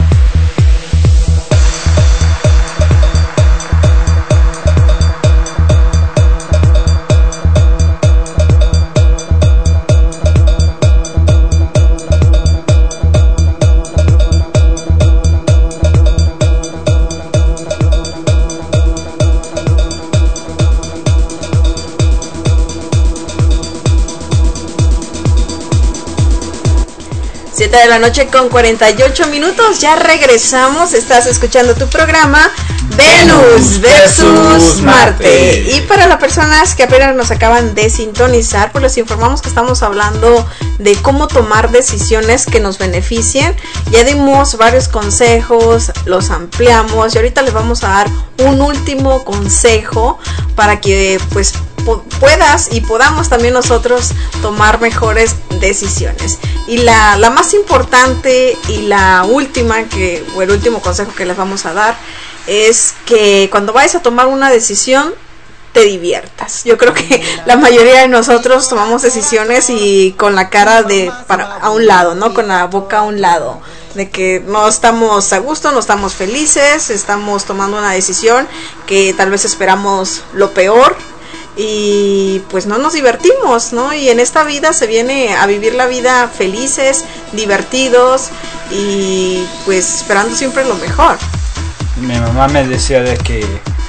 De la noche con 48 minutos, ya regresamos. Estás escuchando tu programa Venus versus Marte. Y para las personas que apenas nos acaban de sintonizar, pues les informamos que estamos hablando de cómo tomar decisiones que nos beneficien. Ya dimos varios consejos, los ampliamos y ahorita les vamos a dar un último consejo para que pues puedas y podamos también nosotros tomar mejores decisiones. Y la más importante y la última o el último consejo que les vamos a dar es que cuando vayas a tomar una decisión te diviertas. Yo creo que la mayoría de nosotros tomamos decisiones y con la cara a un lado, ¿no? Con la boca a un lado, de que no estamos a gusto, no estamos felices, estamos tomando una decisión que tal vez esperamos lo peor y pues no nos divertimos, ¿no? Y en esta vida se viene a vivir la vida felices, divertidos y pues esperando siempre lo mejor. Mi mamá me decía de que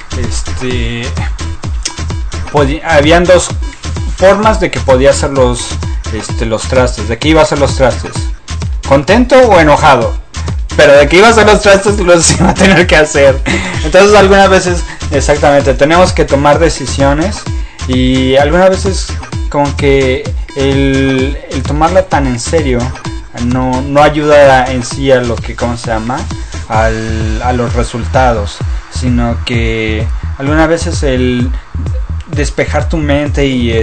habían dos formas de que podía hacer los trastes. ¿De qué iba a hacer los trastes? ¿Contento o enojado? Pero de que iba a hacer los trastes los iba a tener que hacer. Entonces algunas veces, exactamente, tenemos que tomar decisiones y algunas veces como que el tomarla tan en serio no ayuda en sí a lo que, ¿cómo se llama? A los resultados, sino que algunas veces despejar tu mente y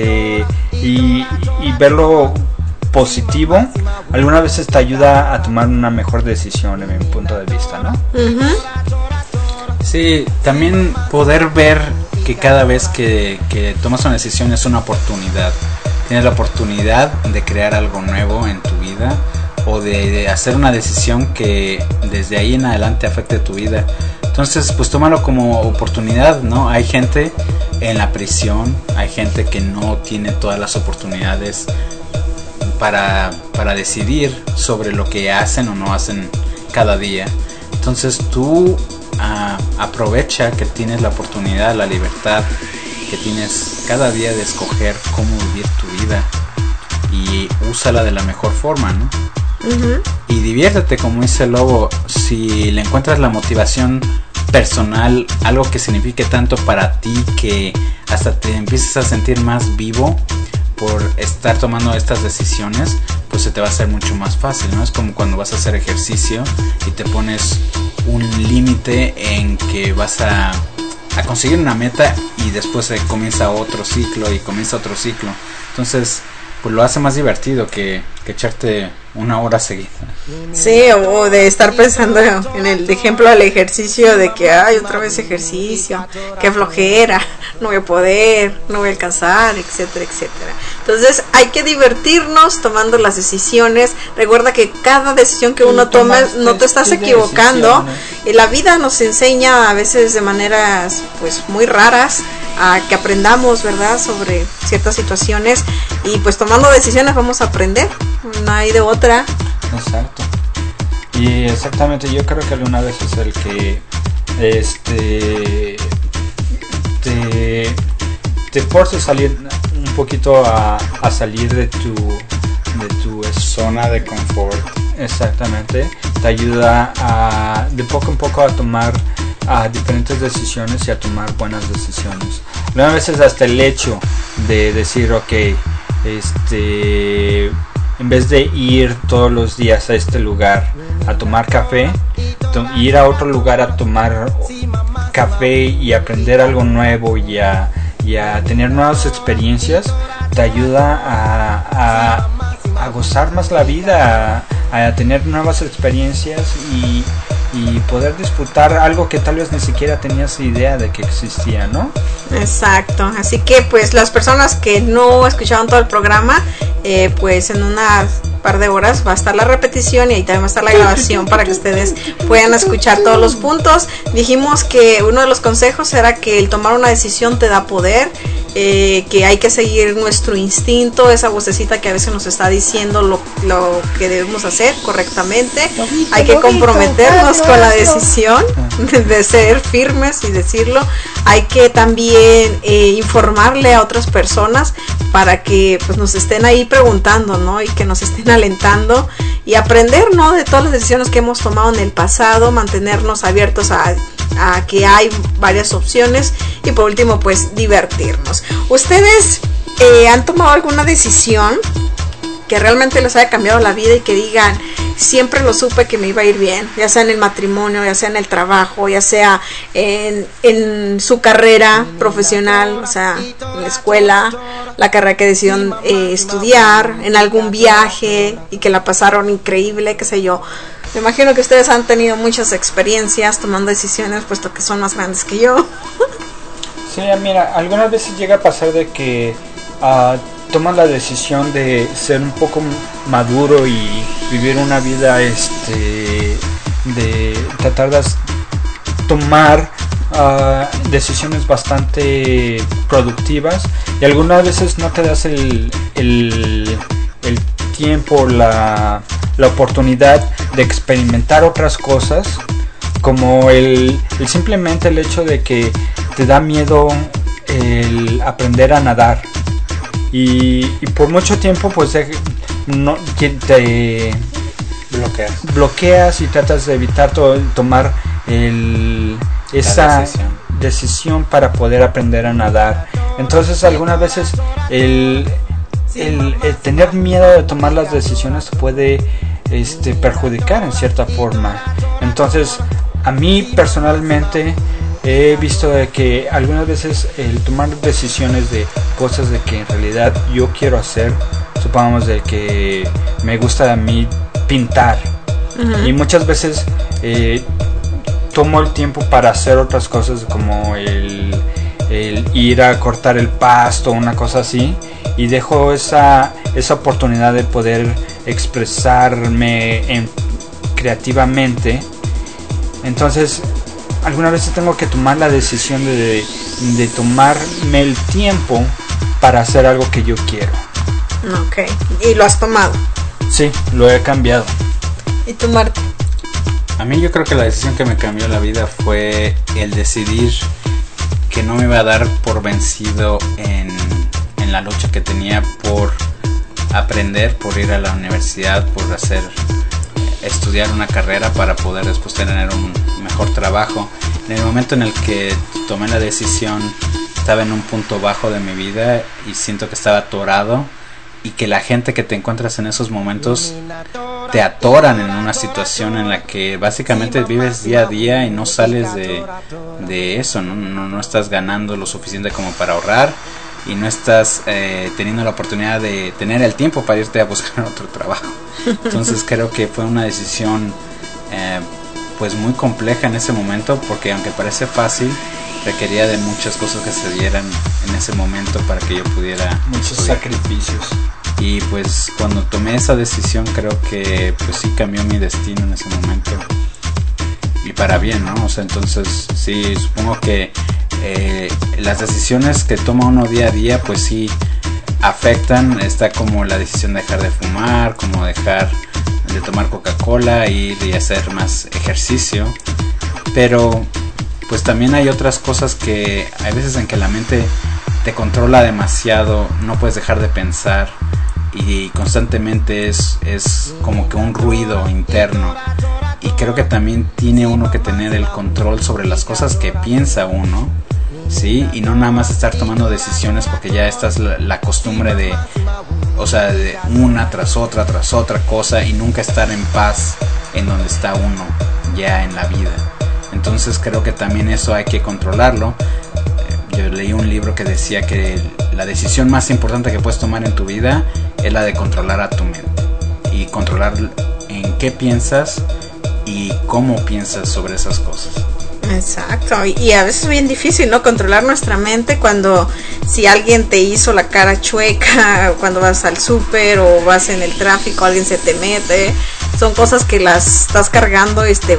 verlo positivo, algunas veces te ayuda a tomar una mejor decisión en mi punto de vista, ¿no? Uh-huh. Sí, también poder ver que cada vez que tomas una decisión es una oportunidad. Tienes la oportunidad de crear algo nuevo en tu vida o de hacer una decisión que desde ahí en adelante afecte tu vida. Entonces, pues tómalo como oportunidad, ¿no? Hay gente en la prisión, hay gente que no tiene todas las oportunidades para decidir sobre lo que hacen o no hacen cada día. Entonces tú aprovecha que tienes la oportunidad, la libertad que tienes cada día de escoger cómo vivir tu vida y úsala de la mejor forma, ¿no? Uh-huh. Y diviértete, como dice el Lobo. Si le encuentras la motivación personal, algo que signifique tanto para ti que hasta te empieces a sentir más vivo por estar tomando estas decisiones, pues se te va a hacer mucho más fácil, ¿no? Es como cuando vas a hacer ejercicio y te pones un límite en que vas a conseguir una meta y después comienza otro ciclo y comienza otro ciclo. Entonces, pues lo hace más divertido que echarte una hora seguida. Sí, o de estar pensando en el ejemplo del ejercicio, de que ay, otra vez ejercicio, qué flojera, no voy a poder, no voy a alcanzar, etcétera, etcétera. Entonces hay que divertirnos tomando las decisiones. Recuerda que cada decisión que uno toma, no te estás equivocando, y la vida nos enseña a veces de maneras pues muy raras a que aprendamos, ¿verdad?, sobre ciertas situaciones, y pues tomando decisiones vamos a aprender, no hay de otra. Exacto. Y exactamente, yo creo que alguna vez es el que te forza a salir un poquito a salir de tu zona de confort. Exactamente, te ayuda a de poco en poco a tomar diferentes decisiones y a tomar buenas decisiones. Algunas veces hasta el hecho de decir, ok, en vez de ir todos los días a este lugar a tomar café, ir a otro lugar a tomar café y aprender algo nuevo y a tener nuevas experiencias, te ayuda a gozar más la vida, a tener nuevas experiencias y poder disfrutar algo que tal vez ni siquiera tenías idea de que existía, ¿no? Exacto, así que pues las personas que no escucharon todo el programa, pues en unas par de horas va a estar la repetición y ahí también va a estar la grabación para que ustedes puedan escuchar todos los puntos. Dijimos que uno de los consejos era que el tomar una decisión te da poder, que hay que seguir nuestro instinto, esa vocecita que a veces nos está diciendo lo que debemos hacer correctamente. Hay que comprometernos con la decisión de ser firmes y decirlo. Hay que también informarle a otras personas para que pues nos estén ahí preguntando, ¿no? Y que nos estén alentando y aprender, ¿no?, de todas las decisiones que hemos tomado en el pasado, mantenernos abiertos a que hay varias opciones y por último pues divertirnos. ¿Ustedes han tomado alguna decisión que realmente les haya cambiado la vida y que digan, siempre lo supe que me iba a ir bien, ya sea en el matrimonio, ya sea en el trabajo, ya sea en su carrera profesional, o sea, en la escuela, la carrera que decidieron estudiar, en algún viaje y que la pasaron increíble, qué sé yo? Me imagino que ustedes han tenido muchas experiencias tomando decisiones, puesto que son más grandes que yo. Sí, mira, algunas veces llega a pasar de que toman la decisión de ser un poco maduro y vivir una vida de tratar de tomar decisiones bastante productivas, y algunas veces no te das el tiempo, la oportunidad de experimentar otras cosas, como simplemente el hecho de que te da miedo el aprender a nadar, y por mucho tiempo pues te bloqueas y tratas de evitar tomar esa decisión para poder aprender a nadar. Entonces algunas veces el tener miedo de tomar las decisiones puede perjudicar en cierta forma. Entonces a mí personalmente he visto de que algunas veces el tomar decisiones de cosas de que en realidad yo quiero hacer, supongamos de que me gusta a mí pintar, y muchas veces tomo el tiempo para hacer otras cosas como el ir a cortar el pasto, una cosa así, y dejo esa oportunidad de poder expresarme creativamente. Entonces algunas veces tengo que tomar la decisión de tomarme el tiempo para hacer algo que yo quiero. Ok, ¿y lo has tomado? Sí, lo he cambiado. ¿Y tú, Marta? A mí yo creo que la decisión que me cambió la vida fue el decidir que no me iba a dar por vencido en la lucha que tenía por aprender, por ir a la universidad, por estudiar una carrera para poder después tener un mejor trabajo. En el momento en el que tomé la decisión, estaba en un punto bajo de mi vida y siento que estaba atorado, y que la gente que te encuentras en esos momentos te atoran en una situación en la que básicamente vives día a día y no sales de eso, no estás ganando lo suficiente como para ahorrar, y no estás teniendo la oportunidad de tener el tiempo para irte a buscar otro trabajo. Entonces creo que fue una decisión pues muy compleja en ese momento, porque aunque parece fácil, requería de muchas cosas que se dieran en ese momento para que yo pudiera muchos estudiar. Sacrificios. Y pues cuando tomé esa decisión, creo que pues sí cambió mi destino en ese momento, y para bien, ¿no? O sea, entonces sí, supongo que las decisiones que toma uno día a día pues sí afectan. Está como la decisión de dejar de fumar, como dejar de tomar Coca-Cola, ir y hacer más ejercicio, pero pues también hay otras cosas que hay veces en que la mente te controla demasiado, no puedes dejar de pensar, y constantemente es como que un ruido interno, y creo que también tiene uno que tener el control sobre las cosas que piensa uno, ¿sí? Y no nada más estar tomando decisiones porque ya estás la costumbre de una tras otra cosa, y nunca estar en paz en donde está uno ya en la vida. Entonces creo que también eso hay que controlarlo. Yo leí un libro que decía que la decisión más importante que puedes tomar en tu vida es la de controlar a tu mente, y controlar en qué piensas y cómo piensas sobre esas cosas. Exacto, y a veces es bien difícil, ¿no? Controlar nuestra mente cuando si alguien te hizo la cara chueca, cuando vas al súper o vas en el tráfico, alguien se te mete, son cosas que las estás cargando y se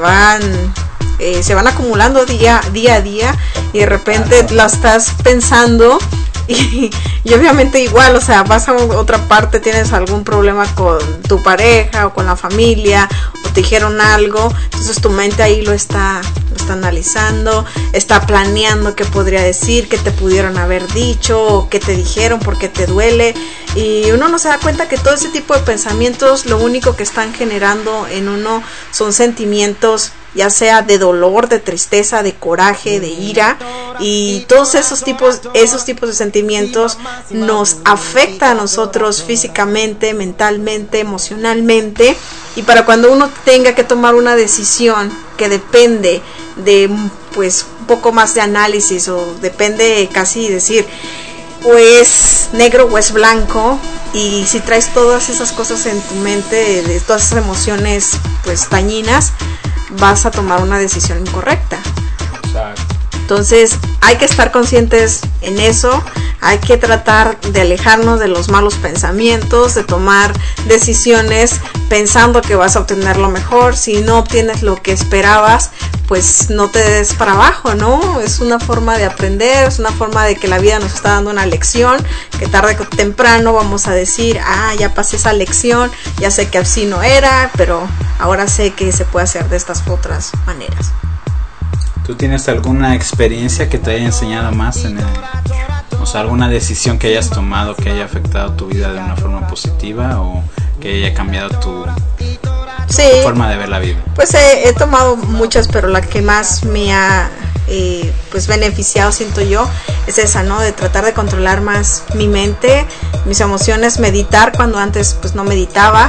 van acumulando día a día, y de repente las estás pensando. Y obviamente igual, o sea, vas a otra parte, tienes algún problema con tu pareja o con la familia, o te dijeron algo, entonces tu mente ahí lo está analizando, está planeando qué podría decir, qué te pudieron haber dicho, o qué te dijeron, por qué te duele, y uno no se da cuenta que todo ese tipo de pensamientos lo único que están generando en uno son sentimientos, ya sea de dolor, de tristeza, de coraje, de ira, y todos esos tipos de sentimientos nos afectan a nosotros físicamente, mentalmente, emocionalmente, y para cuando uno tenga que tomar una decisión que depende de pues un poco más de análisis, o depende casi decir o es negro o es blanco, y si traes todas esas cosas en tu mente, de todas esas emociones pues dañinas, vas a tomar una decisión incorrecta. Exacto. Entonces hay que estar conscientes en eso, hay que tratar de alejarnos de los malos pensamientos, de tomar decisiones pensando que vas a obtener lo mejor. Si no obtienes lo que esperabas, pues no te des para abajo, ¿no? Es una forma de aprender, es una forma de que la vida nos está dando una lección, que tarde o temprano vamos a decir, ya pasé esa lección, ya sé que así no era, pero ahora sé que se puede hacer de estas otras maneras. ¿Tú tienes alguna experiencia que te haya enseñado más o sea, alguna decisión que hayas tomado que haya afectado tu vida de una forma positiva, o que haya cambiado tu forma de ver la vida? Pues he tomado muchas, pero la que más me ha pues beneficiado, siento yo, es esa, ¿no? De tratar de controlar más mi mente, mis emociones, meditar cuando antes pues no meditaba,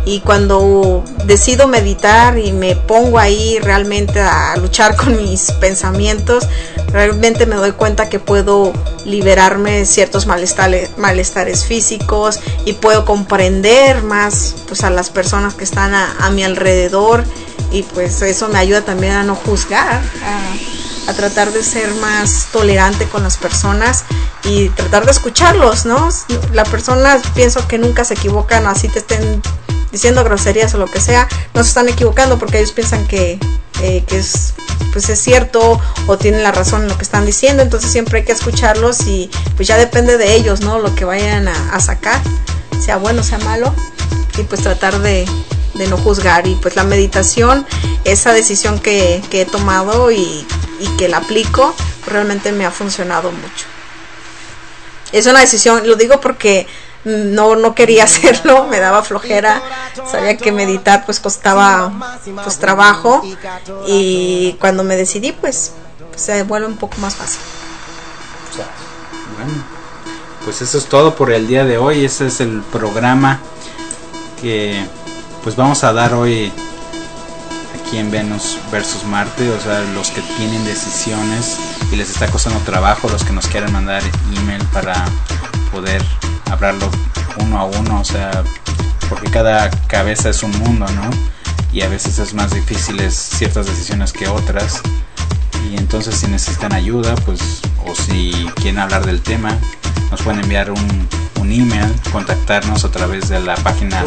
y cuando decido meditar y me pongo ahí realmente a luchar con mis pensamientos, realmente me doy cuenta que puedo liberarme de ciertos malestares físicos y puedo comprender más pues a las personas que están a mi alrededor, y pues eso me ayuda también a no juzgar, a tratar de ser más tolerante con las personas y tratar de escucharlos, ¿no? Las personas pienso que nunca se equivocan, así te estén diciendo groserías o lo que sea, no se están equivocando porque ellos piensan que es, pues es cierto o tienen la razón en lo que están diciendo. Entonces siempre hay que escucharlos y pues ya depende de ellos, ¿no? Lo que vayan a sacar, sea bueno, sea malo, y pues tratar de no juzgar. Y pues la meditación, esa decisión que he tomado y que la aplico, realmente me ha funcionado mucho. Es una decisión, lo digo porque no quería hacerlo, me daba flojera, sabía que meditar pues costaba pues trabajo, y cuando me decidí pues se vuelve un poco más fácil. Bueno, pues eso es todo por el día de hoy. Ese es el programa que pues vamos a dar hoy aquí en Venus versus Marte. O sea, los que tienen decisiones y les está costando trabajo, los que nos quieran mandar email para poder hablarlo uno a uno, o sea, porque cada cabeza es un mundo, ¿no? Y a veces es más difíciles ciertas decisiones que otras, y entonces si necesitan ayuda, pues, o si quieren hablar del tema, nos pueden enviar un email, contactarnos a través de la página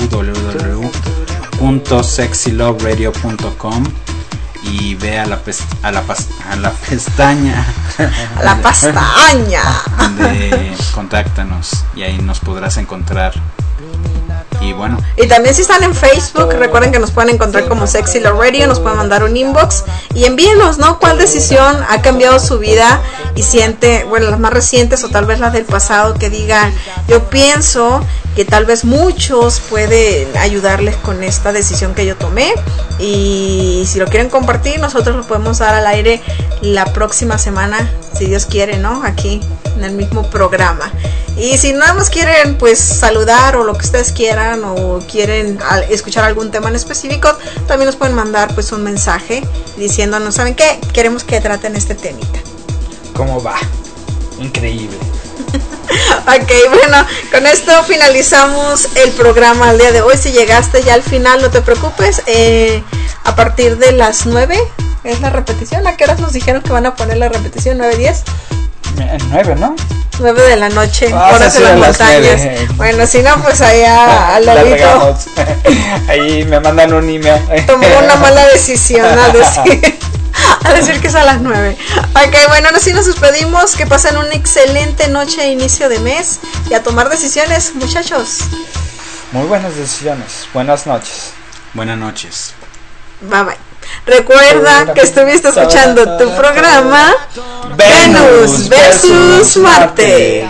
www.sexyloveradio.com y ve a la pestaña a la pestaña de contáctanos, y ahí nos podrás encontrar. Y bueno, y también si están en Facebook, recuerden que nos pueden encontrar como Sexy Love Radio, nos pueden mandar un inbox y envíenos, ¿no? ¿Cuál decisión ha cambiado su vida y siente, bueno, las más recientes o tal vez las del pasado, que digan, yo pienso que tal vez muchos pueden ayudarles con esta decisión que yo tomé? Y si lo quieren compartir, nosotros lo podemos dar al aire la próxima semana, si Dios quiere, ¿no? Aquí en el mismo programa. Y si nada más quieren pues saludar o lo que ustedes quieran, o quieren escuchar algún tema en específico, también nos pueden mandar pues un mensaje diciéndonos, ¿saben qué? Queremos que traten este temita. ¿Cómo va? Increíble. Ok, bueno, con esto finalizamos el programa al día de hoy. Si llegaste ya al final, no te preocupes, a partir de las 9 es la repetición. ¿A qué horas nos dijeron que van a poner la repetición? ¿9:10? 9, ¿no? 9 de la noche, horas de las montañas. Bueno, si no, pues allá al ladito. Ahí me mandan un email. Tomó una mala decisión al decir que es a las 9. Ok, bueno, así nos despedimos. Que pasen una excelente noche e inicio de mes, y a tomar decisiones, muchachos. Muy buenas decisiones. Buenas noches. buenas noches. Bye bye. Recuerda que estuviste escuchando tu programa Venus versus Marte.